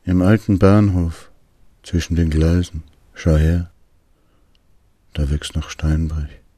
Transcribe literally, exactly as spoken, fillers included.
Im alten Bahnhof, zwischen den Gleisen, schau her, da wächst noch Steinbrech.